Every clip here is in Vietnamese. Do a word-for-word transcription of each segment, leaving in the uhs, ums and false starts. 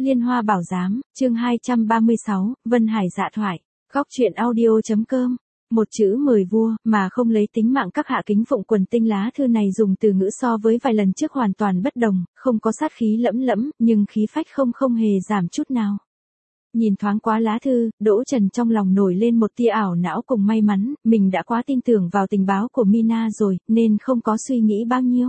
Liên Hoa Bảo Giám, chương hai trăm ba mươi sáu, Vân Hải dạ thoại, góc truyện audio.com. Một chữ mời vua, mà không lấy tính mạng các hạ kính phụng quần tinh. Lá thư này dùng từ ngữ so với vài lần trước hoàn toàn bất đồng, không có sát khí lẫm lẫm, nhưng khí phách không không hề giảm chút nào. Nhìn thoáng qua lá thư, Đỗ Trần trong lòng nổi lên một tia ảo não cùng may mắn, mình đã quá tin tưởng vào tình báo của Mina rồi, nên không có suy nghĩ bao nhiêu.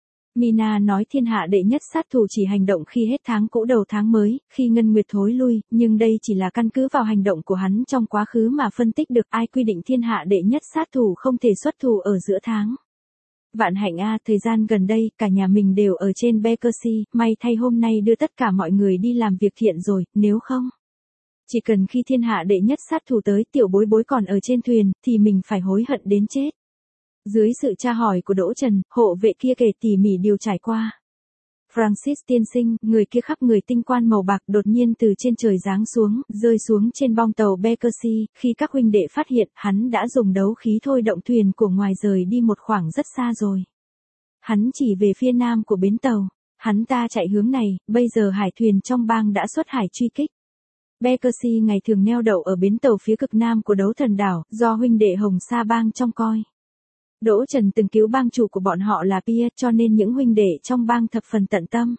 Mina nói thiên hạ đệ nhất sát thủ chỉ hành động khi hết tháng cũ đầu tháng mới, khi ngân nguyệt thối lui, nhưng đây chỉ là căn cứ vào hành động của hắn trong quá khứ mà phân tích được ai quy định thiên hạ đệ nhất sát thủ không thể xuất thủ ở giữa tháng. Vạn hạnh a, thời gian gần đây, cả nhà mình đều ở trên Beckersea, may thay hôm nay đưa tất cả mọi người đi làm việc thiện rồi, nếu không. Chỉ cần khi thiên hạ đệ nhất sát thủ tới tiểu bối bối còn ở trên thuyền, thì mình phải hối hận đến chết. Dưới sự tra hỏi của Đỗ Trần, hộ vệ kia kể tỉ mỉ điều trải qua. Francis tiên sinh, người kia khắp người tinh quan màu bạc đột nhiên từ trên trời giáng xuống, rơi xuống trên bong tàu Beckersea, khi các huynh đệ phát hiện, hắn đã dùng đấu khí thôi động thuyền của ngoài rời đi một khoảng rất xa rồi. Hắn chỉ về phía nam của bến tàu, hắn ta chạy hướng này, bây giờ hải thuyền trong bang đã xuất hải truy kích. Beckersea ngày thường neo đậu ở bến tàu phía cực nam của đấu thần đảo, do huynh đệ Hồng Sa bang trông coi. Đỗ Trần từng cứu bang chủ của bọn họ là Pia, cho nên những huynh đệ trong bang thập phần tận tâm.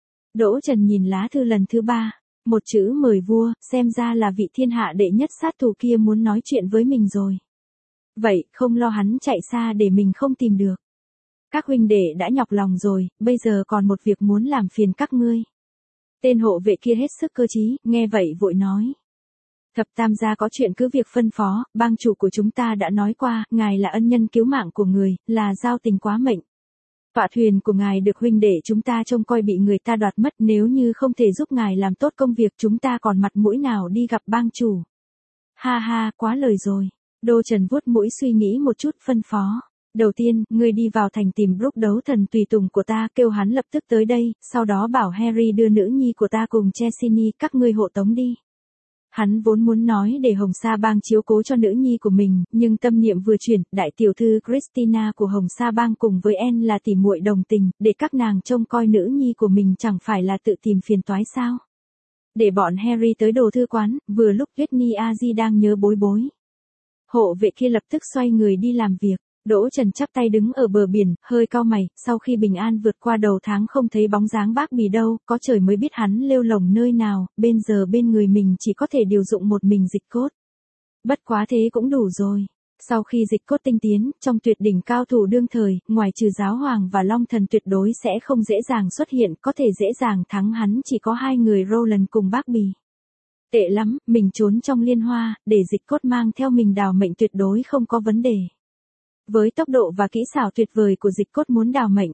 Đỗ Trần nhìn lá thư lần thứ ba, một chữ mời vua, xem ra là vị thiên hạ đệ nhất sát thủ kia muốn nói chuyện với mình rồi. Vậy, không lo hắn chạy xa để mình không tìm được. Các huynh đệ đã nhọc lòng rồi, bây giờ còn một việc muốn làm phiền các ngươi. Tên hộ vệ kia hết sức cơ trí, nghe vậy vội nói. Thập tam gia có chuyện cứ việc phân phó, bang chủ của chúng ta đã nói qua, ngài là ân nhân cứu mạng của người, là giao tình quá mệnh. Tọa thuyền của ngài được huynh đệ chúng ta trông coi bị người ta đoạt mất, nếu như không thể giúp ngài làm tốt công việc chúng ta còn mặt mũi nào đi gặp bang chủ. Ha ha, quá lời rồi. Đô Trần vuốt mũi suy nghĩ một chút phân phó. Đầu tiên, ngươi đi vào thành tìm Brooke đấu thần tùy tùng của ta, kêu hắn lập tức tới đây, sau đó bảo Harry đưa nữ nhi của ta cùng Chesney các ngươi hộ tống đi. Hắn vốn muốn nói để Hồng Sa bang chiếu cố cho nữ nhi của mình, nhưng tâm niệm vừa chuyển, đại tiểu thư Christina của Hồng Sa bang cùng với Anne là tỉ muội đồng tình, để các nàng trông coi nữ nhi của mình chẳng phải là tự tìm phiền toái sao. Để bọn Harry tới đồ thư quán, vừa lúc Whitney Aji đang nhớ bối bối. Hộ vệ kia lập tức xoay người đi làm việc. Đỗ Trần chắp tay đứng ở bờ biển, hơi cau mày, sau khi bình an vượt qua đầu tháng không thấy bóng dáng bác Bì đâu, có trời mới biết hắn lêu lổng nơi nào, bên giờ bên người mình chỉ có thể điều dụng một mình Dịch Cốt. Bất quá thế cũng đủ rồi. Sau khi Dịch Cốt tinh tiến, trong tuyệt đỉnh cao thủ đương thời, ngoài trừ Giáo Hoàng và Long Thần tuyệt đối sẽ không dễ dàng xuất hiện, có thể dễ dàng thắng hắn chỉ có hai người Roland cùng bác Bì. Tệ lắm, mình trốn trong liên hoa, để Dịch Cốt mang theo mình đào mệnh tuyệt đối không có vấn đề. Với tốc độ và kỹ xảo tuyệt vời của Dịch Cốt muốn đào mệnh,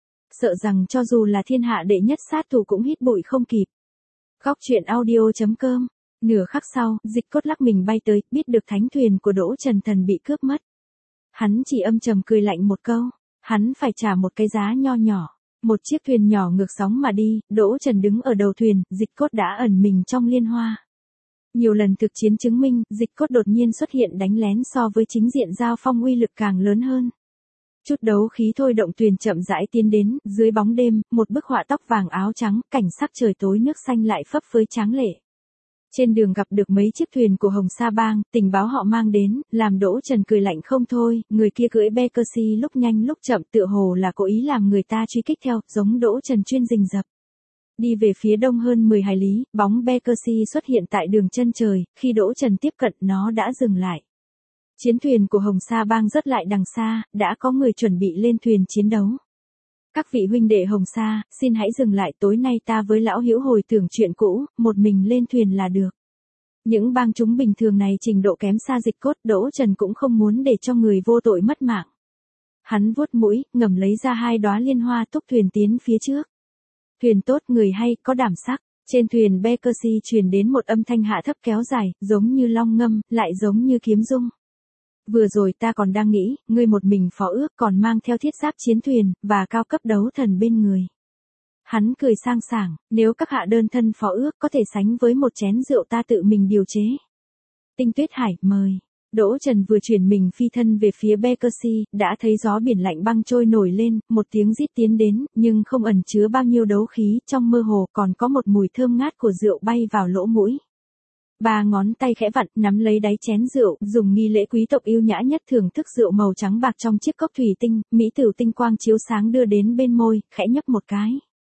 sợ rằng cho dù là thiên hạ đệ nhất sát thủ cũng hít bụi không kịp. Góc truyện audio.com. Nửa khắc sau, Dịch Cốt lắc mình bay tới, biết được thánh thuyền của Đỗ Trần Thần bị cướp mất. Hắn chỉ âm trầm cười lạnh một câu, hắn phải trả một cái giá nho nhỏ. Một chiếc thuyền nhỏ ngược sóng mà đi, Đỗ Trần đứng ở đầu thuyền, Dịch Cốt đã ẩn mình trong liên hoa. Nhiều lần thực chiến chứng minh, Dịch Cốt đột nhiên xuất hiện đánh lén so với chính diện giao phong uy lực càng lớn hơn. Chút đấu khí thôi động thuyền chậm rãi tiến đến, dưới bóng đêm, một bức họa tóc vàng áo trắng, cảnh sắc trời tối nước xanh lại phấp phới tráng lệ. Trên đường gặp được mấy chiếc thuyền của Hồng Sa bang, tình báo họ mang đến, làm Đỗ Trần cười lạnh không thôi, người kia cưỡi Beckersea lúc nhanh lúc chậm tựa hồ là cố ý làm người ta truy kích theo, giống Đỗ Trần chuyên rình rập. Đi về phía đông hơn mười hải lý, bóng Beckersea xuất hiện tại đường chân trời, khi Đỗ Trần tiếp cận nó đã dừng lại. Chiến thuyền của Hồng Sa bang rất lại đằng xa, đã có người chuẩn bị lên thuyền chiến đấu. Các vị huynh đệ Hồng Sa, xin hãy dừng lại, tối nay ta với lão hữu hồi tưởng chuyện cũ, một mình lên thuyền là được. Những bang chúng bình thường này trình độ kém xa Dịch Cốt, Đỗ Trần cũng không muốn để cho người vô tội mất mạng. Hắn vuốt mũi, ngầm lấy ra hai đóa liên hoa thúc thuyền tiến phía trước. Thuyền tốt người hay, có đảm sắc. Trên thuyền Beckersea truyền đến một âm thanh hạ thấp kéo dài, giống như long ngâm, lại giống như kiếm rung. Vừa rồi ta còn đang nghĩ, ngươi một mình phó ước còn mang theo thiết giáp chiến thuyền, và cao cấp đấu thần bên người. Hắn cười sang sảng, nếu các hạ đơn thân phó ước có thể sánh với một chén rượu ta tự mình điều chế. Tinh Tuyết Hải, mời. Đỗ Trần vừa chuyển mình phi thân về phía Beckersea, đã thấy gió biển lạnh băng trôi nổi lên, một tiếng rít tiến đến, nhưng không ẩn chứa bao nhiêu đấu khí, trong mơ hồ còn có một mùi thơm ngát của rượu bay vào lỗ mũi. Ba ngón tay khẽ vặn, nắm lấy đáy chén rượu, dùng nghi lễ quý tộc yêu nhã nhất thưởng thức rượu màu trắng bạc trong chiếc cốc thủy tinh, mỹ tử tinh quang chiếu sáng đưa đến bên môi, khẽ nhấp một cái.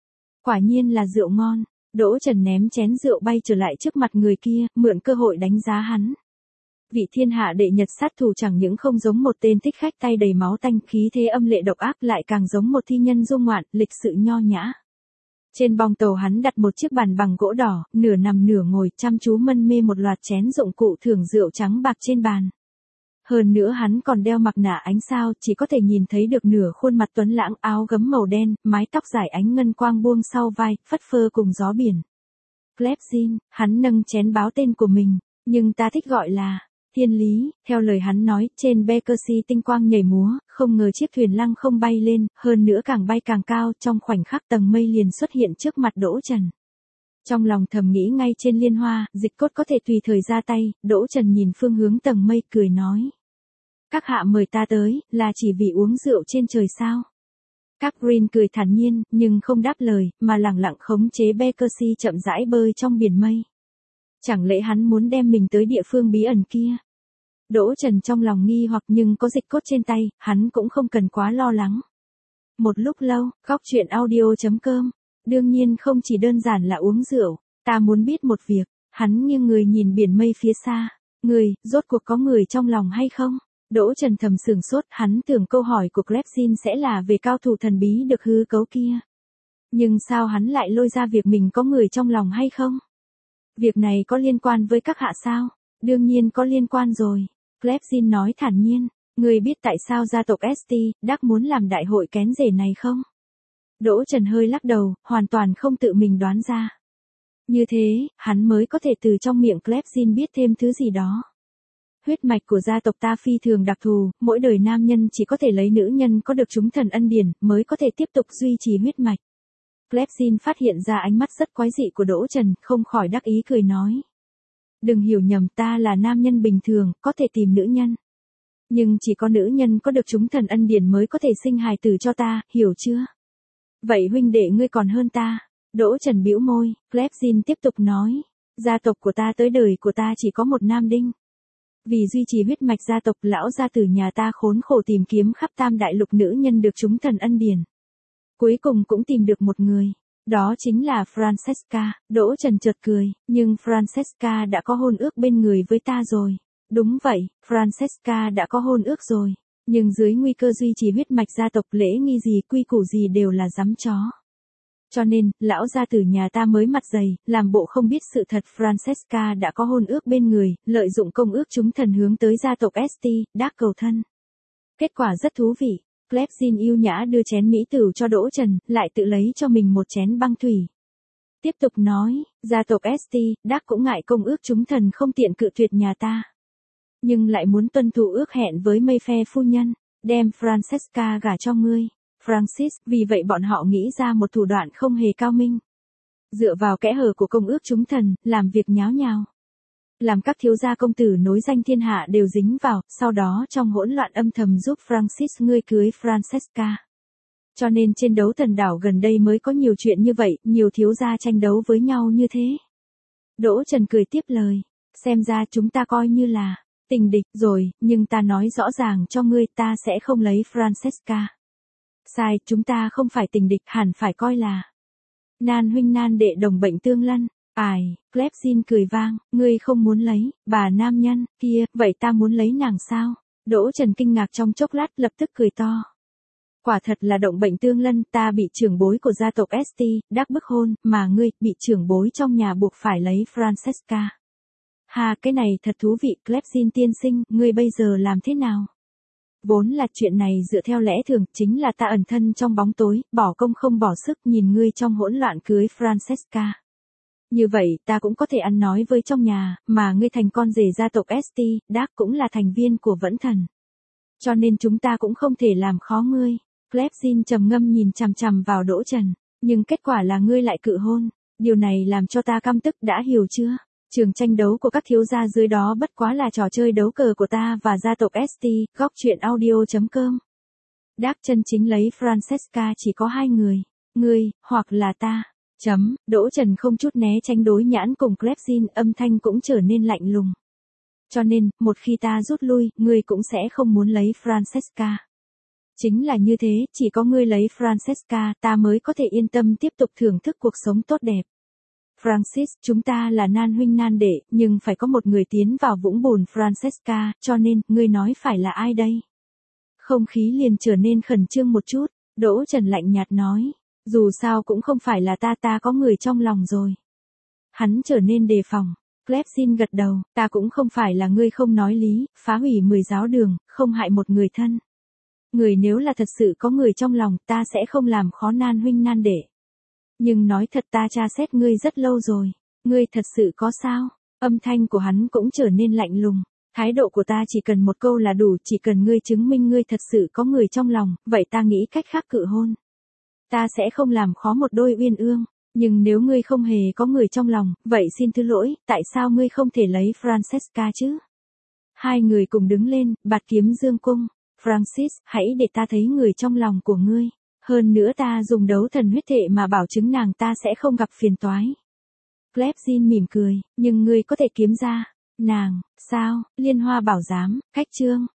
Quả nhiên là rượu ngon. Đỗ Trần ném chén rượu bay trở lại trước mặt người kia, mượn cơ hội đánh giá hắn. Vị thiên hạ đệ nhật sát thủ chẳng những không giống một tên thích khách tay đầy máu tanh, khí thế âm lệ độc ác, lại càng giống một thi nhân dung ngoạn, lịch sự nho nhã. Trên bong tàu hắn đặt một chiếc bàn bằng gỗ đỏ, nửa nằm nửa ngồi, chăm chú mân mê một loạt chén dụng cụ thưởng rượu trắng bạc trên bàn. Hơn nữa hắn còn đeo mặt nạ ánh sao, chỉ có thể nhìn thấy được nửa khuôn mặt tuấn lãng, áo gấm màu đen, mái tóc dài ánh ngân quang buông sau vai, phất phơ cùng gió biển. Glebzin, hắn nâng chén báo tên của mình, nhưng ta thích gọi là Thiên Lý. Theo lời hắn nói, trên Beckersea tinh quang nhảy múa, không ngờ chiếc thuyền lăng không bay lên, hơn nữa càng bay càng cao, trong khoảnh khắc tầng mây liền xuất hiện trước mặt Đỗ Trần. Trong lòng thầm nghĩ ngay trên liên hoa, dịch cốt có thể tùy thời ra tay, Đỗ Trần nhìn phương hướng tầng mây cười nói. Các hạ mời ta tới, là chỉ vì uống rượu trên trời sao? Catherine cười thản nhiên, nhưng không đáp lời, mà lẳng lặng khống chế Beckersea chậm rãi bơi trong biển mây. Chẳng lẽ hắn muốn đem mình tới địa phương bí ẩn kia? Đỗ Trần trong lòng nghi hoặc, nhưng có dịch cốt trên tay, hắn cũng không cần quá lo lắng. Một lúc lâu, góc chuyện audio chấm com. Đương nhiên không chỉ đơn giản là uống rượu, ta muốn biết một việc. Hắn nghiêng người nhìn biển mây phía xa. Người, rốt cuộc có người trong lòng hay không? Đỗ Trần thầm sửng sốt, hắn tưởng câu hỏi của Glebzin sẽ là về cao thủ thần bí được hư cấu kia. Nhưng sao hắn lại lôi ra việc mình có người trong lòng hay không? Việc này có liên quan với các hạ sao? Đương nhiên có liên quan rồi. Glebzin nói thản nhiên. Người biết tại sao gia tộc ét tê, Đắc muốn làm đại hội kén rể này không? Đỗ Trần hơi lắc đầu, hoàn toàn không tự mình đoán ra. Như thế, hắn mới có thể từ trong miệng Glebzin biết thêm thứ gì đó. Huyết mạch của gia tộc ta phi thường đặc thù, mỗi đời nam nhân chỉ có thể lấy nữ nhân có được chúng thần ân điển, mới có thể tiếp tục duy trì huyết mạch. Glebzin phát hiện ra ánh mắt rất quái dị của Đỗ Trần, không khỏi đắc ý cười nói. Đừng hiểu nhầm, ta là nam nhân bình thường, có thể tìm nữ nhân. Nhưng chỉ có nữ nhân có được chúng thần ân điển mới có thể sinh hài tử cho ta, hiểu chưa? Vậy huynh đệ ngươi còn hơn ta. Đỗ Trần bĩu môi, Glebzin tiếp tục nói. Gia tộc của ta tới đời của ta chỉ có một nam đinh. Vì duy trì huyết mạch gia tộc, lão gia tử nhà ta khốn khổ tìm kiếm khắp tam đại lục nữ nhân được chúng thần ân điển. Cuối cùng cũng tìm được một người. Đó chính là Francesca. Đỗ Trần chợt cười, nhưng Francesca đã có hôn ước bên người với ta rồi. Đúng vậy, Francesca đã có hôn ước rồi. Nhưng dưới nguy cơ duy trì huyết mạch gia tộc, lễ nghi gì quy củ gì đều là giám chó. Cho nên, lão gia tử nhà ta mới mặt dày, làm bộ không biết sự thật. Francesca đã có hôn ước bên người, lợi dụng công ước chúng thần hướng tới gia tộc ét tê, Đắc cầu thân. Kết quả rất thú vị. Glebzin yêu nhã đưa chén mỹ tử cho Đỗ Trần, lại tự lấy cho mình một chén băng thủy. Tiếp tục nói, gia tộc ét tê, Đắc cũng ngại công ước chúng thần không tiện cự tuyệt nhà ta. Nhưng lại muốn tuân thủ ước hẹn với Mayfair phu nhân, đem Francesca gả cho ngươi, Francis, vì vậy bọn họ nghĩ ra một thủ đoạn không hề cao minh. Dựa vào kẽ hở của công ước chúng thần, làm việc nháo nhào. Làm các thiếu gia công tử nối danh thiên hạ đều dính vào, sau đó trong hỗn loạn âm thầm giúp Francis ngươi cưới Francesca. Cho nên trên đấu thần đảo gần đây mới có nhiều chuyện như vậy, nhiều thiếu gia tranh đấu với nhau như thế. Đỗ Trần cười tiếp lời, xem ra chúng ta coi như là tình địch rồi, nhưng ta nói rõ ràng cho ngươi, ta sẽ không lấy Francesca. Sai, chúng ta không phải tình địch, hẳn phải coi là nan huynh nan đệ đồng bệnh tương lân. Ai, Glebzin cười vang, ngươi không muốn lấy, bà nam nhân, kia, vậy ta muốn lấy nàng sao? Đỗ Trần kinh ngạc trong chốc lát, lập tức cười to. Quả thật là động bệnh tương lân, ta bị trưởng bối của gia tộc ét tê, Đắc bức hôn, mà ngươi, bị trưởng bối trong nhà buộc phải lấy Francesca. Ha, cái này thật thú vị, Glebzin tiên sinh, ngươi bây giờ làm thế nào? Vốn là chuyện này dựa theo lẽ thường, chính là ta ẩn thân trong bóng tối, bỏ công không bỏ sức nhìn ngươi trong hỗn loạn cưới Francesca. Như vậy, ta cũng có thể ăn nói với trong nhà, mà ngươi thành con rể gia tộc ét tê, Đắc cũng là thành viên của Vẫn Thần. Cho nên chúng ta cũng không thể làm khó ngươi. Glebzin trầm ngâm nhìn chằm chằm vào Đỗ Trần, nhưng kết quả là ngươi lại cự hôn. Điều này làm cho ta căm tức, đã hiểu chưa? Trường tranh đấu của các thiếu gia dưới đó bất quá là trò chơi đấu cờ của ta và gia tộc ét tê, góc truyện audio chấm com. Đác chân chính lấy Francesca chỉ có hai người, ngươi, hoặc là ta. Chấm, Đỗ Trần không chút né tránh đối nhãn cùng Krebskin, âm thanh cũng trở nên lạnh lùng. Cho nên, một khi ta rút lui, ngươi cũng sẽ không muốn lấy Francesca. Chính là như thế, chỉ có ngươi lấy Francesca, ta mới có thể yên tâm tiếp tục thưởng thức cuộc sống tốt đẹp. Francis, chúng ta là nan huynh nan đệ, nhưng phải có một người tiến vào vũng bùn Francesca, cho nên, ngươi nói phải là ai đây? Không khí liền trở nên khẩn trương một chút, Đỗ Trần lạnh nhạt nói, dù sao cũng không phải là ta, ta có người trong lòng rồi. Hắn trở nên đề phòng, Krebskin gật đầu, ta cũng không phải là ngươi không nói lý, phá hủy mười giáo đường, không hại một người thân. Người nếu là thật sự có người trong lòng, ta sẽ không làm khó nan huynh nan đệ. Nhưng nói thật, ta tra xét ngươi rất lâu rồi, ngươi thật sự có sao? Âm thanh của hắn cũng trở nên lạnh lùng, thái độ của ta chỉ cần một câu là đủ, chỉ cần ngươi chứng minh ngươi thật sự có người trong lòng, vậy ta nghĩ cách khác cự hôn. Ta sẽ không làm khó một đôi uyên ương, nhưng nếu ngươi không hề có người trong lòng, vậy xin thứ lỗi, tại sao ngươi không thể lấy Francesca chứ? Hai người cùng đứng lên, bạt kiếm dương cung. Francis, hãy để ta thấy người trong lòng của ngươi. Hơn nữa ta dùng đấu thần huyết thể mà bảo chứng nàng ta sẽ không gặp phiền toái. Krebskin mỉm cười, nhưng ngươi có thể kiếm ra. Nàng, sao, Liên Hoa bảo giám, cách chương.